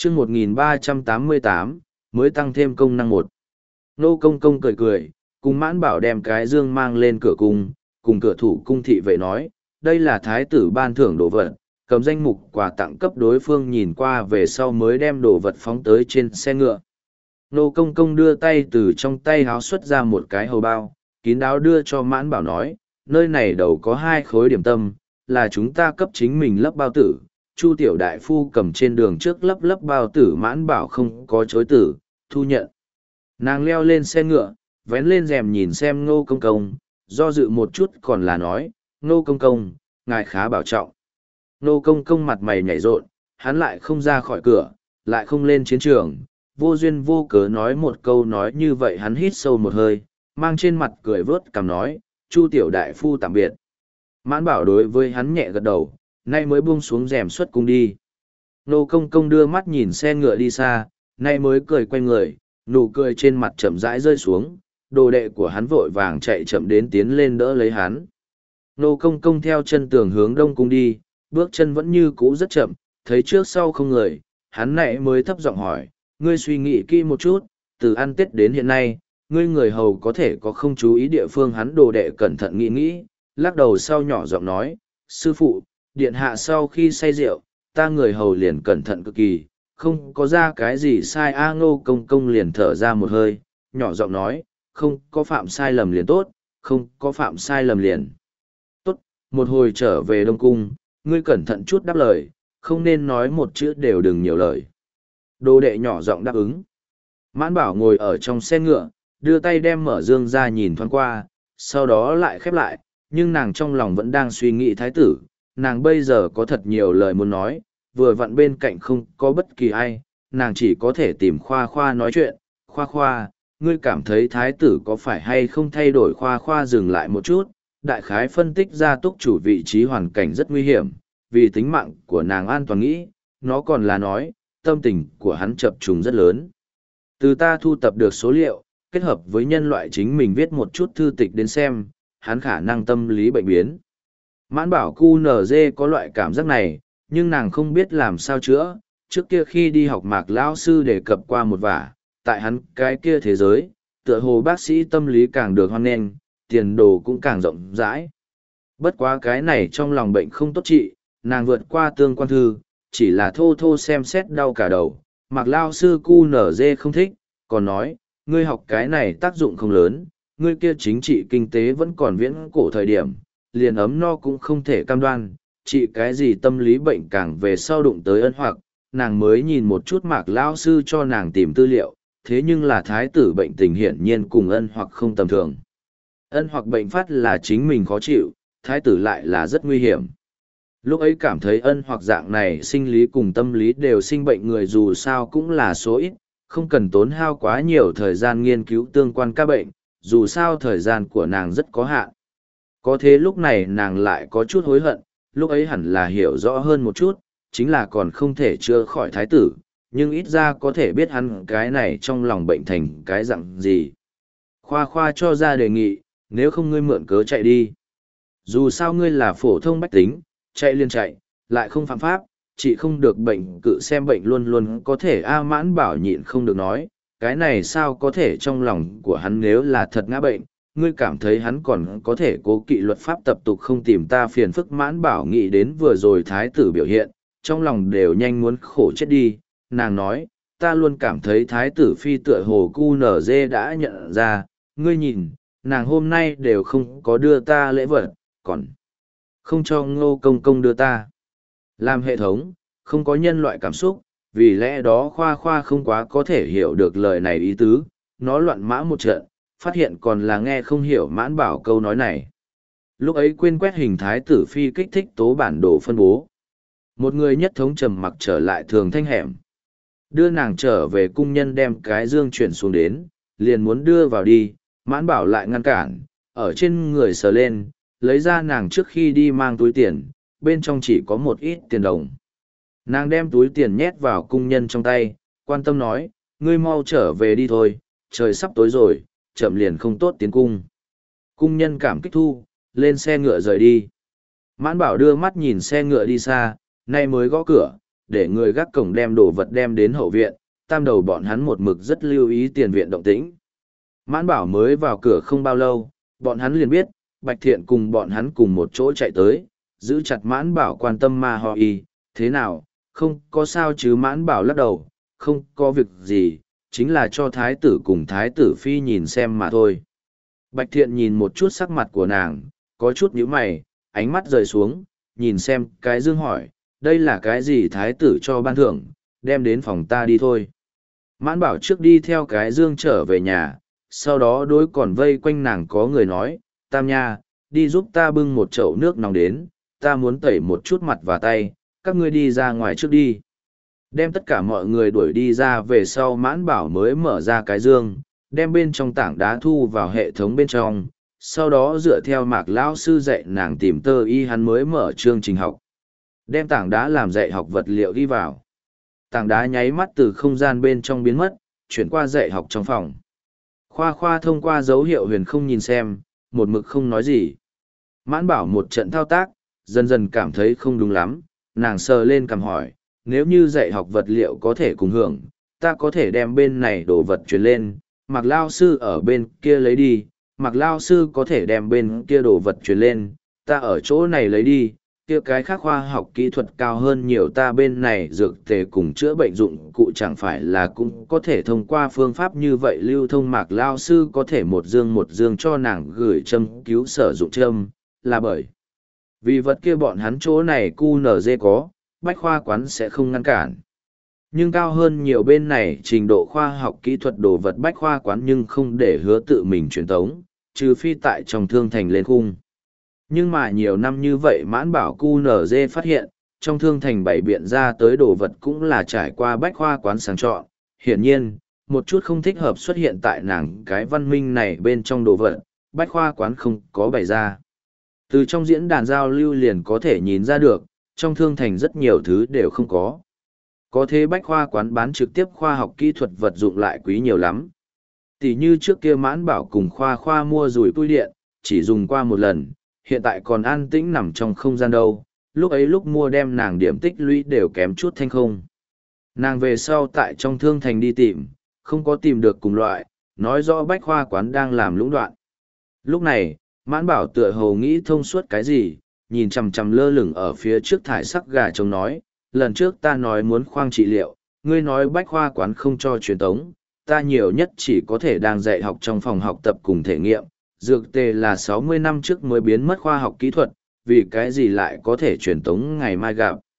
chương 1388, mới tăng thêm công năng một. Nô công công cười cười, cùng Mãn Bảo đem cái dương mang lên cửa cung, cùng cửa thủ cung thị vệ nói, đây là thái tử ban thưởng đồ vật, cầm danh mục quà tặng cấp đối phương nhìn qua về sau mới đem đồ vật phóng tới trên xe ngựa. Nô công công đưa tay từ trong tay háo xuất ra một cái hầu bao, kín đáo đưa cho Mãn Bảo nói, nơi này đầu có 2 khối điểm tâm, là chúng ta cấp chính mình lấp bao tử. Chu tiểu đại phu cầm trên đường trước lấp bao tử. Mãn Bảo không có chối tử, thu nhận. Nàng leo lên xe ngựa, vén lên rèm nhìn xem Ngô công công, do dự một chút còn là nói, Ngô công công, ngài khá bảo trọng. Ngô công công mặt mày nhảy rộn, hắn lại không ra khỏi cửa, lại không lên chiến trường, vô duyên vô cớ nói một câu nói như vậy. Hắn hít sâu một hơi, mang trên mặt cười vớt cằm nói, Chu tiểu đại phu tạm biệt. Mãn Bảo đối với hắn nhẹ gật đầu, nay mới buông xuống rèm xuất cung đi. Nô công công đưa mắt nhìn xe ngựa đi xa, nay mới cười quay người, nụ cười trên mặt chậm rãi rơi xuống, đồ đệ của hắn vội vàng chạy chậm đến tiến lên đỡ lấy hắn. Nô công công theo chân tường hướng đông cung đi, bước chân vẫn như cũ rất chậm, thấy trước sau không người, hắn nãy mới thấp giọng hỏi, ngươi suy nghĩ kỹ một chút, từ ăn Tết đến hiện nay, ngươi người hầu có thể có không chú ý địa phương. Hắn đồ đệ cẩn thận nghĩ, lắc đầu sau nhỏ giọng nói, sư phụ, điện hạ sau khi say rượu, ta người hầu liền cẩn thận cực kỳ, không có ra cái gì sai. Ngô công công liền thở ra một hơi, nhỏ giọng nói, không có phạm sai lầm liền tốt, không có phạm sai lầm liền tốt. Một hồi trở về Đông Cung, ngươi cẩn thận chút đáp lời, không nên nói một chữ đều đừng nhiều lời. Đồ đệ nhỏ giọng đáp ứng. Mãn Bảo ngồi ở trong xe ngựa, đưa tay đem mở dương ra nhìn thoáng qua, sau đó lại khép lại, nhưng nàng trong lòng vẫn đang suy nghĩ thái tử. Nàng bây giờ có thật nhiều lời muốn nói, vừa vặn bên cạnh không có bất kỳ ai, nàng chỉ có thể tìm Khoa Khoa nói chuyện. Khoa, ngươi cảm thấy thái tử có phải hay không thay đổi? Khoa dừng lại một chút, đại khái phân tích ra túc chủ vị trí hoàn cảnh rất nguy hiểm, vì tính mạng của nàng an toàn nghĩ, nó còn là nói, tâm tình của hắn chập trùng rất lớn. Từ ta thu tập được số liệu, kết hợp với nhân loại chính mình viết một chút thư tịch đến xem, hắn khả năng tâm lý bệnh biến. Mãn Bảo QNZ có loại cảm giác này, nhưng nàng không biết làm sao chữa. Trước kia khi đi học Mạc lão sư đề cập qua một vả, tại hắn cái kia thế giới, tựa hồ bác sĩ tâm lý càng được hoan nghênh, tiền đồ cũng càng rộng rãi. Bất quá cái này trong lòng bệnh không tốt trị, nàng vượt qua tương quan thư, chỉ là thô thô xem xét đau cả đầu. Mạc lão sư QNZ không thích, còn nói, ngươi học cái này tác dụng không lớn, ngươi kia chính trị kinh tế vẫn còn viễn cổ thời điểm, liền ấm no cũng không thể cam đoan, trị cái gì tâm lý bệnh. Càng về sau đụng tới Ân Hoặc, nàng mới nhìn một chút Mạc lão sư cho nàng tìm tư liệu, thế nhưng là thái tử bệnh tình hiển nhiên cùng Ân Hoặc không tầm thường. Ân Hoặc bệnh phát là chính mình khó chịu, thái tử lại là rất nguy hiểm. Lúc ấy cảm thấy Ân Hoặc dạng này sinh lý cùng tâm lý đều sinh bệnh người dù sao cũng là số ít, không cần tốn hao quá nhiều thời gian nghiên cứu tương quan các bệnh, dù sao thời gian của nàng rất có hạn. Có thế lúc này nàng lại có chút hối hận, lúc ấy hẳn là hiểu rõ hơn một chút, chính là còn không thể chữa khỏi thái tử, nhưng ít ra có thể biết hắn cái này trong lòng bệnh thành cái dạng gì. Khoa cho ra đề nghị, nếu không ngươi mượn cớ chạy đi. Dù sao ngươi là phổ thông bách tính, chạy liền chạy, lại không phạm pháp, chị không được bệnh cự xem bệnh luôn luôn có thể. Mãn Bảo nhịn không được nói, cái này sao có thể? Trong lòng của hắn nếu là thật ngã bệnh, ngươi cảm thấy hắn còn có thể cố kỵ luật pháp tập tục không tìm ta phiền phức? Mãn Bảo nghĩ đến vừa rồi thái tử biểu hiện, trong lòng đều nhanh muốn khổ chết đi. Nàng nói, ta luôn cảm thấy thái tử phi tựa hồ QNZ đã nhận ra, ngươi nhìn, nàng hôm nay đều không có đưa ta lễ vật, còn không cho Ngô công công đưa ta. Làm hệ thống, không có nhân loại cảm xúc, vì lẽ đó Khoa không quá có thể hiểu được lời này ý tứ, nó loạn mã một trận, phát hiện còn là nghe không hiểu Mãn Bảo câu nói này. Lúc ấy quên quét hình thái tử phi kích thích tố bản đồ phân bố. Một người nhất thống trầm mặc trở lại thường thanh hẻm. Đưa nàng trở về cung nhân đem cái dương chuyển xuống đến, liền muốn đưa vào đi, Mãn Bảo lại ngăn cản, ở trên người sờ lên, lấy ra nàng trước khi đi mang túi tiền, bên trong chỉ có một ít tiền đồng. Nàng đem túi tiền nhét vào cung nhân trong tay, quan tâm nói, ngươi mau trở về đi thôi, trời sắp tối rồi, chậm liền không tốt tiến cung. Cung nhân cảm kích thu, lên xe ngựa rời đi. Mãn Bảo đưa mắt nhìn xe ngựa đi xa, nay mới gõ cửa, để người gác cổng đem đồ vật đem đến hậu viện, tam đầu bọn hắn một mực rất lưu ý tiền viện động tĩnh. Mãn Bảo mới vào cửa không bao lâu, bọn hắn liền biết, Bạch Thiện cùng bọn hắn cùng một chỗ chạy tới, giữ chặt Mãn Bảo quan tâm Ma Ho Y, thế nào, không có sao chứ? Mãn Bảo lắc đầu, không có việc gì, chính là cho thái tử cùng thái tử phi nhìn xem mà thôi. Bạch Thiện nhìn một chút sắc mặt của nàng, có chút nhíu mày, ánh mắt rời xuống, nhìn xem cái dương hỏi, đây là cái gì? Thái tử cho ban thưởng, đem đến phòng ta đi thôi. Mãn Bảo trước đi theo cái dương trở về nhà, sau đó đối còn vây quanh nàng có người nói, Tam Nha, đi giúp ta bưng một chậu nước nóng đến, ta muốn tẩy một chút mặt và tay, các ngươi đi ra ngoài trước đi. Đem tất cả mọi người đuổi đi ra về sau, Mãn Bảo mới mở ra cái dương, đem bên trong tảng đá thu vào hệ thống bên trong, sau đó dựa theo Mạc lão sư dạy nàng tìm tơ y, hắn mới mở chương trình học. Đem tảng đá làm dạy học vật liệu đi vào. Tảng đá nháy mắt từ không gian bên trong biến mất, chuyển qua dạy học trong phòng. Khoa Khoa thông qua dấu hiệu huyền không nhìn xem, một mực không nói gì. Mãn Bảo một trận thao tác, dần dần cảm thấy không đúng lắm, nàng sờ lên cằm hỏi, nếu như dạy học vật liệu có thể cùng hưởng, ta có thể đem bên này đồ vật truyền lên, Mạc lao sư ở bên kia lấy đi, Mạc lao sư có thể đem bên kia đồ vật truyền lên, ta ở chỗ này lấy đi, kia cái khác khoa học kỹ thuật cao hơn nhiều, ta bên này dược tề cùng chữa bệnh dụng cụ chẳng phải là cũng có thể thông qua phương pháp như vậy lưu thông. Mạc lao sư có thể một dương cho nàng gửi châm cứu sử dụng châm, là bởi vì vật kia bọn hắn chỗ này QNZ có, bách khoa quán sẽ không ngăn cản. Nhưng cao hơn nhiều bên này trình độ khoa học kỹ thuật đồ vật bách khoa quán nhưng không để hứa tự mình truyền tống, trừ phi tại trong thương thành lên khung. Nhưng mà nhiều năm như vậy Mãn Bảo QNZ phát hiện, trong thương thành bảy biện ra tới đồ vật cũng là trải qua bách khoa quán sáng chọn. Hiển nhiên, một chút không thích hợp xuất hiện tại nàng cái văn minh này bên trong đồ vật, bách khoa quán không có bày ra. Từ trong diễn đàn giao lưu liền có thể nhìn ra được, trong thương thành rất nhiều thứ đều không có. Có thế bách khoa quán bán trực tiếp khoa học kỹ thuật vật dụng lại quý nhiều lắm. Tỷ như trước kia Mãn Bảo cùng Khoa mua dùi tui điện, chỉ dùng qua một lần, hiện tại còn an tĩnh nằm trong không gian đâu, lúc ấy lúc mua đem nàng điểm tích lũy đều kém chút thanh không. Nàng về sau tại trong thương thành đi tìm, không có tìm được cùng loại, nói rõ bách khoa quán đang làm lũng đoạn. Lúc này, Mãn Bảo tựa hồ nghĩ thông suốt cái gì, nhìn chằm chằm lơ lửng ở phía trước thải sắc gà trống nói, lần trước ta nói muốn khoang trị liệu, ngươi nói bách khoa quán không cho truyền tống, ta nhiều nhất chỉ có thể đang dạy học trong phòng học tập cùng thể nghiệm, dược tề là 60 năm trước mới biến mất khoa học kỹ thuật, vì cái gì lại có thể truyền tống ngày mai gặp.